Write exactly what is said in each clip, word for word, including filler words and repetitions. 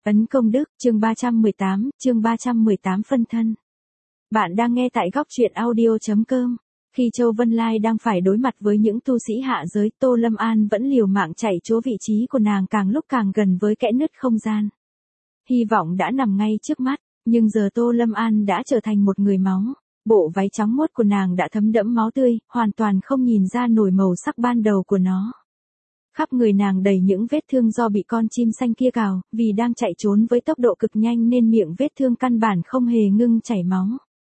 Ấn công đức, chương ba trăm mười tám, chương ba trăm mười tám phân thân. Bạn đang nghe tại góc truyện audio chấm com. Khi Châu Vân Lai đang phải đối mặt với những tu sĩ hạ giới, Tô Lâm An vẫn liều mạng chạy chỗ vị trí của nàng càng lúc càng gần với kẽ nứt không gian. Hy vọng đã nằm ngay trước mắt, nhưng giờ Tô Lâm An đã trở thành một người máu. Bộ váy trắng muốt của nàng đã thấm đẫm máu tươi, hoàn toàn không nhìn ra nổi màu sắc ban đầu của nó. Khắp người nàng đầy những vết thương do bị con chim xanh kia cào, vì đang chạy trốn với tốc độ cực nhanh nên miệng vết thương căn bản không hề ngưng chảy máu.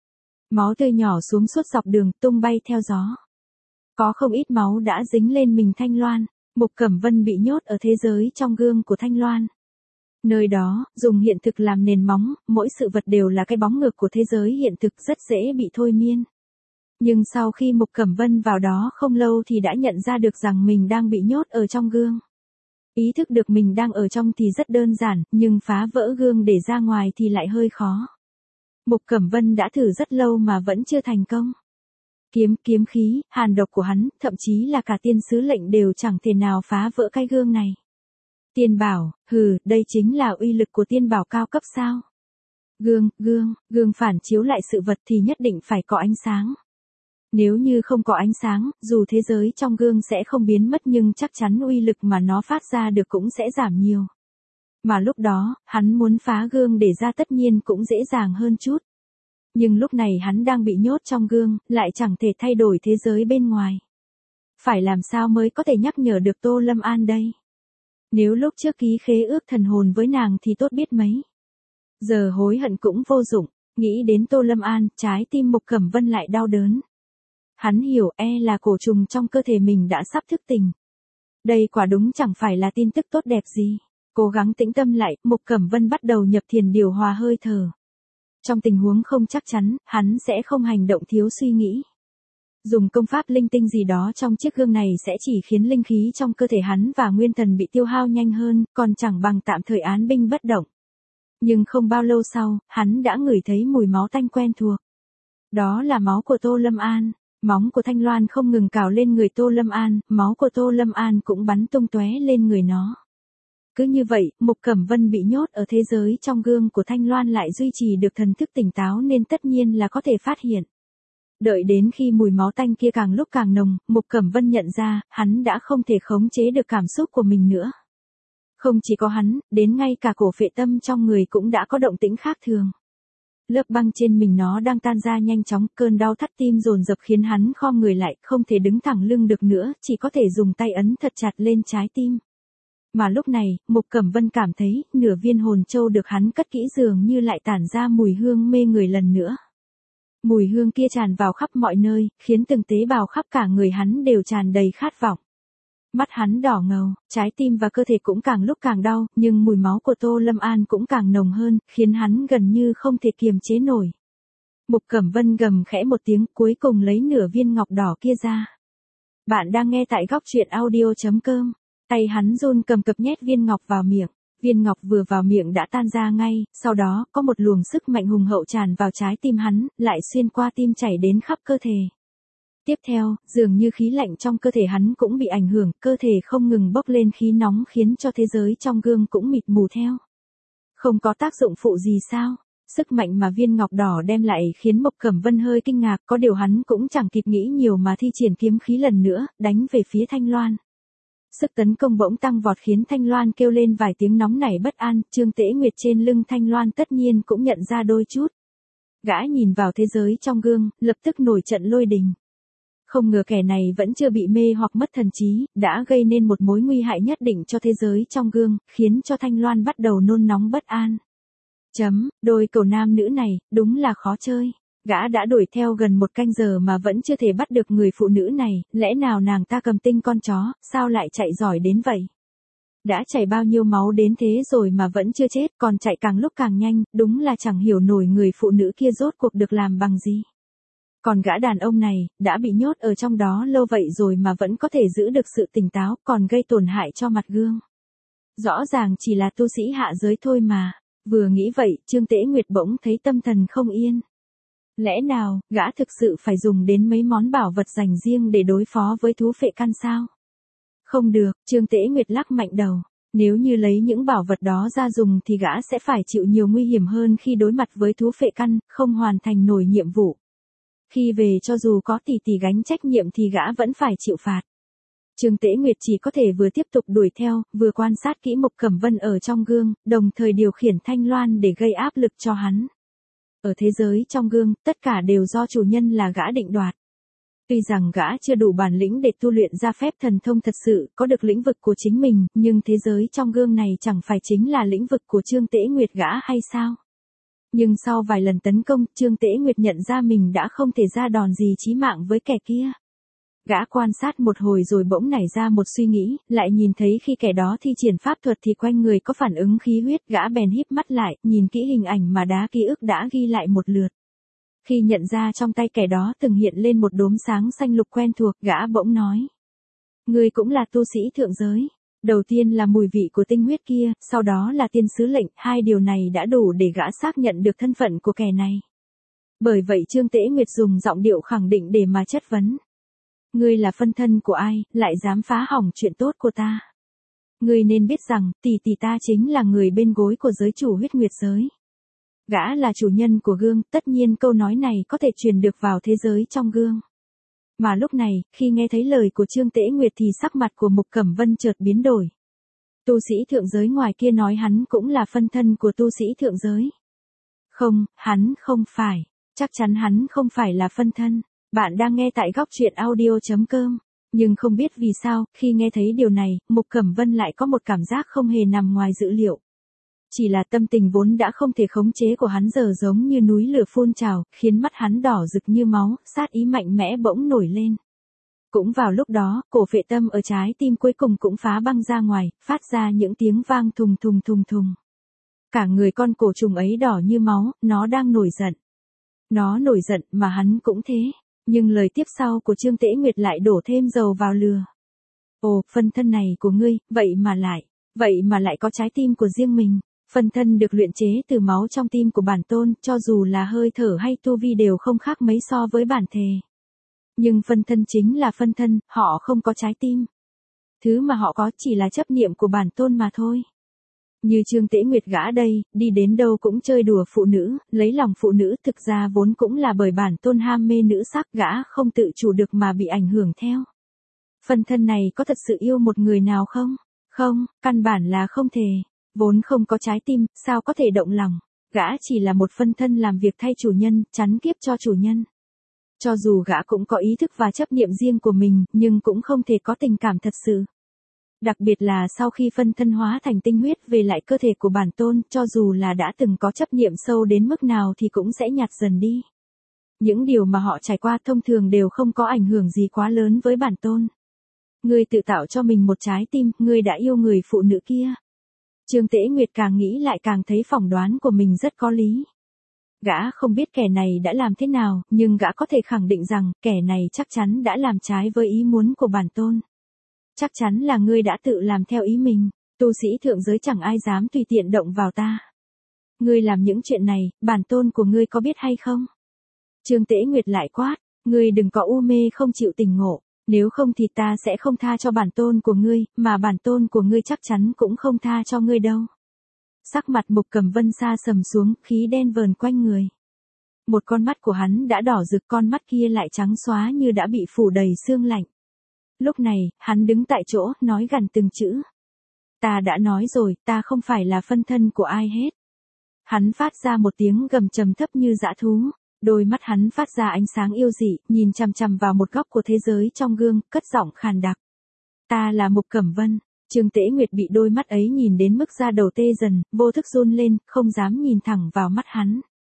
Máu tươi nhỏ xuống suốt dọc đường, tung bay theo gió. Có không ít máu đã dính lên mình Thanh Loan. Mục Cẩm Vân bị nhốt ở thế giới trong gương của Thanh Loan. Nơi đó, dùng hiện thực làm nền móng, mỗi sự vật đều là cái bóng ngược của thế giới hiện thực, rất dễ bị thôi miên. Nhưng sau khi Mục Cẩm Vân vào đó không lâu thì đã nhận ra được rằng mình đang bị nhốt ở trong gương. Ý thức được mình đang ở trong thì rất đơn giản, nhưng phá vỡ gương để ra ngoài thì lại hơi khó. Mục Cẩm Vân đã thử rất lâu mà vẫn chưa thành công. Kiếm, kiếm khí, hàn độc của hắn, thậm chí là cả tiên sứ lệnh đều chẳng thể nào phá vỡ cái gương này. Tiên bảo, hừ, đây chính là uy lực của tiên bảo cao cấp sao? Gương, gương, gương phản chiếu lại sự vật thì nhất định phải có ánh sáng. Nếu như không có ánh sáng, dù thế giới trong gương sẽ không biến mất nhưng chắc chắn uy lực mà nó phát ra được cũng sẽ giảm nhiều. Mà lúc đó, hắn muốn phá gương để ra tất nhiên cũng dễ dàng hơn chút. Nhưng lúc này hắn đang bị nhốt trong gương, lại chẳng thể thay đổi thế giới bên ngoài. Phải làm sao mới có thể nhắc nhở được Tô Lâm An đây? Nếu lúc trước ký khế ước thần hồn với nàng thì tốt biết mấy. Giờ hối hận cũng vô dụng, nghĩ đến Tô Lâm An, trái tim Mục Cẩm Vân lại đau đớn. Hắn hiểu e là cổ trùng trong cơ thể mình đã sắp thức tỉnh. Đây quả đúng chẳng phải là tin tức tốt đẹp gì. Cố gắng tĩnh tâm lại, Mục Cẩm Vân bắt đầu nhập thiền điều hòa hơi thở. Trong tình huống không chắc chắn, hắn sẽ không hành động thiếu suy nghĩ. Dùng công pháp linh tinh gì đó trong chiếc gương này sẽ chỉ khiến linh khí trong cơ thể hắn và nguyên thần bị tiêu hao nhanh hơn, còn chẳng bằng tạm thời án binh bất động. Nhưng không bao lâu sau, hắn đã ngửi thấy mùi máu tanh quen thuộc. Đó là máu của Tô Lâm An. Móng của Thanh Loan không ngừng cào lên người Tô Lâm An, máu của Tô Lâm An cũng bắn tung tóe lên người nó. Cứ như vậy, Mục Cẩm Vân bị nhốt ở thế giới trong gương của Thanh Loan lại duy trì được thần thức tỉnh táo nên tất nhiên là có thể phát hiện. Đợi đến khi mùi máu tanh kia càng lúc càng nồng, Mục Cẩm Vân nhận ra, hắn đã không thể khống chế được cảm xúc của mình nữa. Không chỉ có hắn, đến ngay cả cổ phệ tâm trong người cũng đã có động tĩnh khác thường. Lớp băng trên mình nó đang tan ra nhanh chóng, cơn đau thắt tim dồn dập khiến hắn khom người lại, không thể đứng thẳng lưng được nữa, chỉ có thể dùng tay ấn thật chặt lên trái tim. Mà lúc này, Mục Cẩm Vân cảm thấy, nửa viên hồn châu được hắn cất kỹ dường như lại tản ra mùi hương mê người lần nữa. Mùi hương kia tràn vào khắp mọi nơi, khiến từng tế bào khắp cả người hắn đều tràn đầy khát vọng. Mắt hắn đỏ ngầu, trái tim và cơ thể cũng càng lúc càng đau, nhưng mùi máu của Tô Lâm An cũng càng nồng hơn, khiến hắn gần như không thể kiềm chế nổi. Mục Cẩm Vân gầm khẽ một tiếng, cuối cùng lấy nửa viên ngọc đỏ kia ra. Bạn đang nghe tại góc truyện audio chấm com. Tay hắn run cầm cập nhét viên ngọc vào miệng. Viên ngọc vừa vào miệng đã tan ra ngay, sau đó, có một luồng sức mạnh hùng hậu tràn vào trái tim hắn, lại xuyên qua tim chảy đến khắp cơ thể. Tiếp theo, dường như khí lạnh trong cơ thể hắn cũng bị ảnh hưởng, cơ thể không ngừng bốc lên khí nóng khiến cho thế giới trong gương cũng mịt mù theo. Không có tác dụng phụ gì sao? Sức mạnh mà viên ngọc đỏ đem lại khiến Mục Cẩm Vân hơi kinh ngạc, có điều hắn cũng chẳng kịp nghĩ nhiều mà thi triển kiếm khí lần nữa, đánh về phía Thanh Loan. Sức tấn công bỗng tăng vọt khiến Thanh Loan kêu lên vài tiếng nóng nảy bất an, Trương Tế Nguyệt trên lưng Thanh Loan tất nhiên cũng nhận ra đôi chút. Gã nhìn vào thế giới trong gương, lập tức nổi trận lôi đình. Không ngờ kẻ này vẫn chưa bị mê hoặc mất thần trí, đã gây nên một mối nguy hại nhất định cho thế giới trong gương, khiến cho Thanh Loan bắt đầu nôn nóng bất an. Chấm, đôi cầu nam nữ này, đúng là khó chơi. Gã đã đuổi theo gần một canh giờ mà vẫn chưa thể bắt được người phụ nữ này, lẽ nào nàng ta cầm tinh con chó, sao lại chạy giỏi đến vậy? Đã chảy bao nhiêu máu đến thế rồi mà vẫn chưa chết, còn chạy càng lúc càng nhanh, đúng là chẳng hiểu nổi người phụ nữ kia rốt cuộc được làm bằng gì. Còn gã đàn ông này, đã bị nhốt ở trong đó lâu vậy rồi mà vẫn có thể giữ được sự tỉnh táo, còn gây tổn hại cho mặt gương. Rõ ràng chỉ là tu sĩ hạ giới thôi mà. Vừa nghĩ vậy, Trương Tế Nguyệt bỗng thấy tâm thần không yên. Lẽ nào, gã thực sự phải dùng đến mấy món bảo vật dành riêng để đối phó với thú phệ căn sao? Không được, Trương Tế Nguyệt lắc mạnh đầu. Nếu như lấy những bảo vật đó ra dùng thì gã sẽ phải chịu nhiều nguy hiểm hơn khi đối mặt với thú phệ căn, không hoàn thành nổi nhiệm vụ. Khi về cho dù có tỷ tỷ gánh trách nhiệm thì gã vẫn phải chịu phạt. Trương Tế Nguyệt chỉ có thể vừa tiếp tục đuổi theo, vừa quan sát kỹ Mục Cẩm Vân ở trong gương, đồng thời điều khiển thanh loan để gây áp lực cho hắn. Ở thế giới trong gương, tất cả đều do chủ nhân là gã định đoạt. Tuy rằng gã chưa đủ bản lĩnh để tu luyện ra phép thần thông thật sự, có được lĩnh vực của chính mình, nhưng thế giới trong gương này chẳng phải chính là lĩnh vực của Trương Tế Nguyệt gã hay sao? Nhưng sau vài lần tấn công, Trương Tế Nguyệt nhận ra mình đã không thể ra đòn gì chí mạng với kẻ kia. Gã quan sát một hồi rồi bỗng nảy ra một suy nghĩ, lại nhìn thấy khi kẻ đó thi triển pháp thuật thì quanh người có phản ứng khí huyết, gã bèn híp mắt lại, nhìn kỹ hình ảnh mà đá ký ức đã ghi lại một lượt. Khi nhận ra trong tay kẻ đó từng hiện lên một đốm sáng xanh lục quen thuộc, gã bỗng nói. Ngươi cũng là tu sĩ thượng giới. Đầu tiên là mùi vị của tinh huyết kia, sau đó là tiên sứ lệnh, hai điều này đã đủ để gã xác nhận được thân phận của kẻ này. Bởi vậy Trương Tế Nguyệt dùng giọng điệu khẳng định để mà chất vấn. Ngươi là phân thân của ai, lại dám phá hỏng chuyện tốt của ta? Ngươi nên biết rằng, tỷ tỷ ta chính là người bên gối của giới chủ huyết nguyệt giới. Gã là chủ nhân của gương, tất nhiên câu nói này có thể truyền được vào thế giới trong gương. Mà lúc này, khi nghe thấy lời của Trương Tế Nguyệt thì sắc mặt của Mục Cẩm Vân chợt biến đổi. Tu sĩ thượng giới ngoài kia nói hắn cũng là phân thân của tu sĩ thượng giới. Không, hắn không phải. Chắc chắn hắn không phải là phân thân. Bạn đang nghe tại góc truyện audio chấm com. Nhưng không biết vì sao, khi nghe thấy điều này, Mục Cẩm Vân lại có một cảm giác không hề nằm ngoài dự liệu. Chỉ là tâm tình vốn đã không thể khống chế của hắn giờ giống như núi lửa phun trào, khiến mắt hắn đỏ rực như máu, sát ý mạnh mẽ bỗng nổi lên. Cũng vào lúc đó, cổ phệ tâm ở trái tim cuối cùng cũng phá băng ra ngoài, phát ra những tiếng vang thùng thùng thùng thùng. Cả người con cổ trùng ấy đỏ như máu, nó đang nổi giận. Nó nổi giận mà hắn cũng thế. Nhưng lời tiếp sau của Trương Tế Nguyệt lại đổ thêm dầu vào lửa. Ồ, phân thân này của ngươi, vậy mà lại, vậy mà lại có trái tim của riêng mình. Phân thân được luyện chế từ máu trong tim của bản tôn, cho dù là hơi thở hay tu vi đều không khác mấy so với bản thể. Nhưng phân thân chính là phân thân, họ không có trái tim. Thứ mà họ có chỉ là chấp niệm của bản tôn mà thôi. Như Trương Tế Nguyệt gã đây, đi đến đâu cũng chơi đùa phụ nữ, lấy lòng phụ nữ, thực ra vốn cũng là bởi bản tôn ham mê nữ sắc, gã không tự chủ được mà bị ảnh hưởng theo. Phân thân này có thật sự yêu một người nào không? Không, căn bản là không thể. Vốn không có trái tim, sao có thể động lòng? Gã chỉ là một phân thân làm việc thay chủ nhân, chắn kiếp cho chủ nhân. Cho dù gã cũng có ý thức và chấp niệm riêng của mình, nhưng cũng không thể có tình cảm thật sự. Đặc biệt là sau khi phân thân hóa thành tinh huyết về lại cơ thể của bản tôn, cho dù là đã từng có chấp niệm sâu đến mức nào thì cũng sẽ nhạt dần đi. Những điều mà họ trải qua thông thường đều không có ảnh hưởng gì quá lớn với bản tôn. Ngươi tự tạo cho mình một trái tim, ngươi đã yêu người phụ nữ kia. Trương Tế Nguyệt càng nghĩ lại càng thấy phỏng đoán của mình rất có lý. Gã không biết kẻ này đã làm thế nào, nhưng gã có thể khẳng định rằng, kẻ này chắc chắn đã làm trái với ý muốn của bản tôn. Chắc chắn là ngươi đã tự làm theo ý mình, tu sĩ thượng giới chẳng ai dám tùy tiện động vào ta. Ngươi làm những chuyện này, bản tôn của ngươi có biết hay không? Trương Tế Nguyệt lại quát, ngươi đừng có u mê không chịu tỉnh ngộ, nếu không thì ta sẽ không tha cho bản tôn của ngươi, mà bản tôn của ngươi chắc chắn cũng không tha cho ngươi đâu. Sắc mặt Mục Cẩm Vân sa sầm xuống, khí đen vờn quanh người. Một con mắt của hắn đã đỏ rực, con mắt kia lại trắng xóa như đã bị phủ đầy sương lạnh. Lúc này, hắn đứng tại chỗ, nói gằn từng chữ. Ta đã nói rồi, ta không phải là phân thân của ai hết. Hắn phát ra một tiếng gầm trầm thấp như dã thú. Đôi mắt hắn phát ra ánh sáng yêu dị, nhìn chằm chằm vào một góc của thế giới trong gương, cất giọng khàn đặc. Ta là Mục Cẩm Vân. Trương Tế Nguyệt bị đôi mắt ấy nhìn đến mức da đầu tê dần, vô thức run lên, không dám nhìn thẳng vào mắt hắn.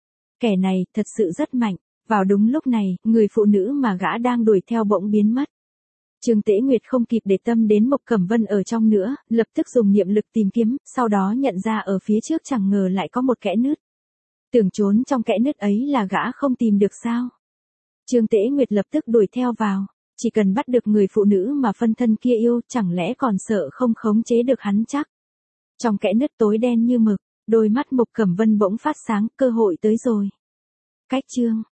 Kẻ này, thật sự rất mạnh. Vào đúng lúc này, người phụ nữ mà gã đang đuổi theo bỗng biến mất. Trương Tế Nguyệt không kịp để tâm đến Mục Cẩm Vân ở trong nữa, lập tức dùng niệm lực tìm kiếm, sau đó nhận ra ở phía trước chẳng ngờ lại có một kẽ nứt. Tưởng trốn trong kẽ nứt ấy là gã không tìm được sao? Trương Tế Nguyệt lập tức đuổi theo vào, chỉ cần bắt được người phụ nữ mà phân thân kia yêu, chẳng lẽ còn sợ không khống chế được hắn chắc? Trong kẽ nứt tối đen như mực, đôi mắt Mục Cẩm Vân bỗng phát sáng, cơ hội tới rồi. Cách chương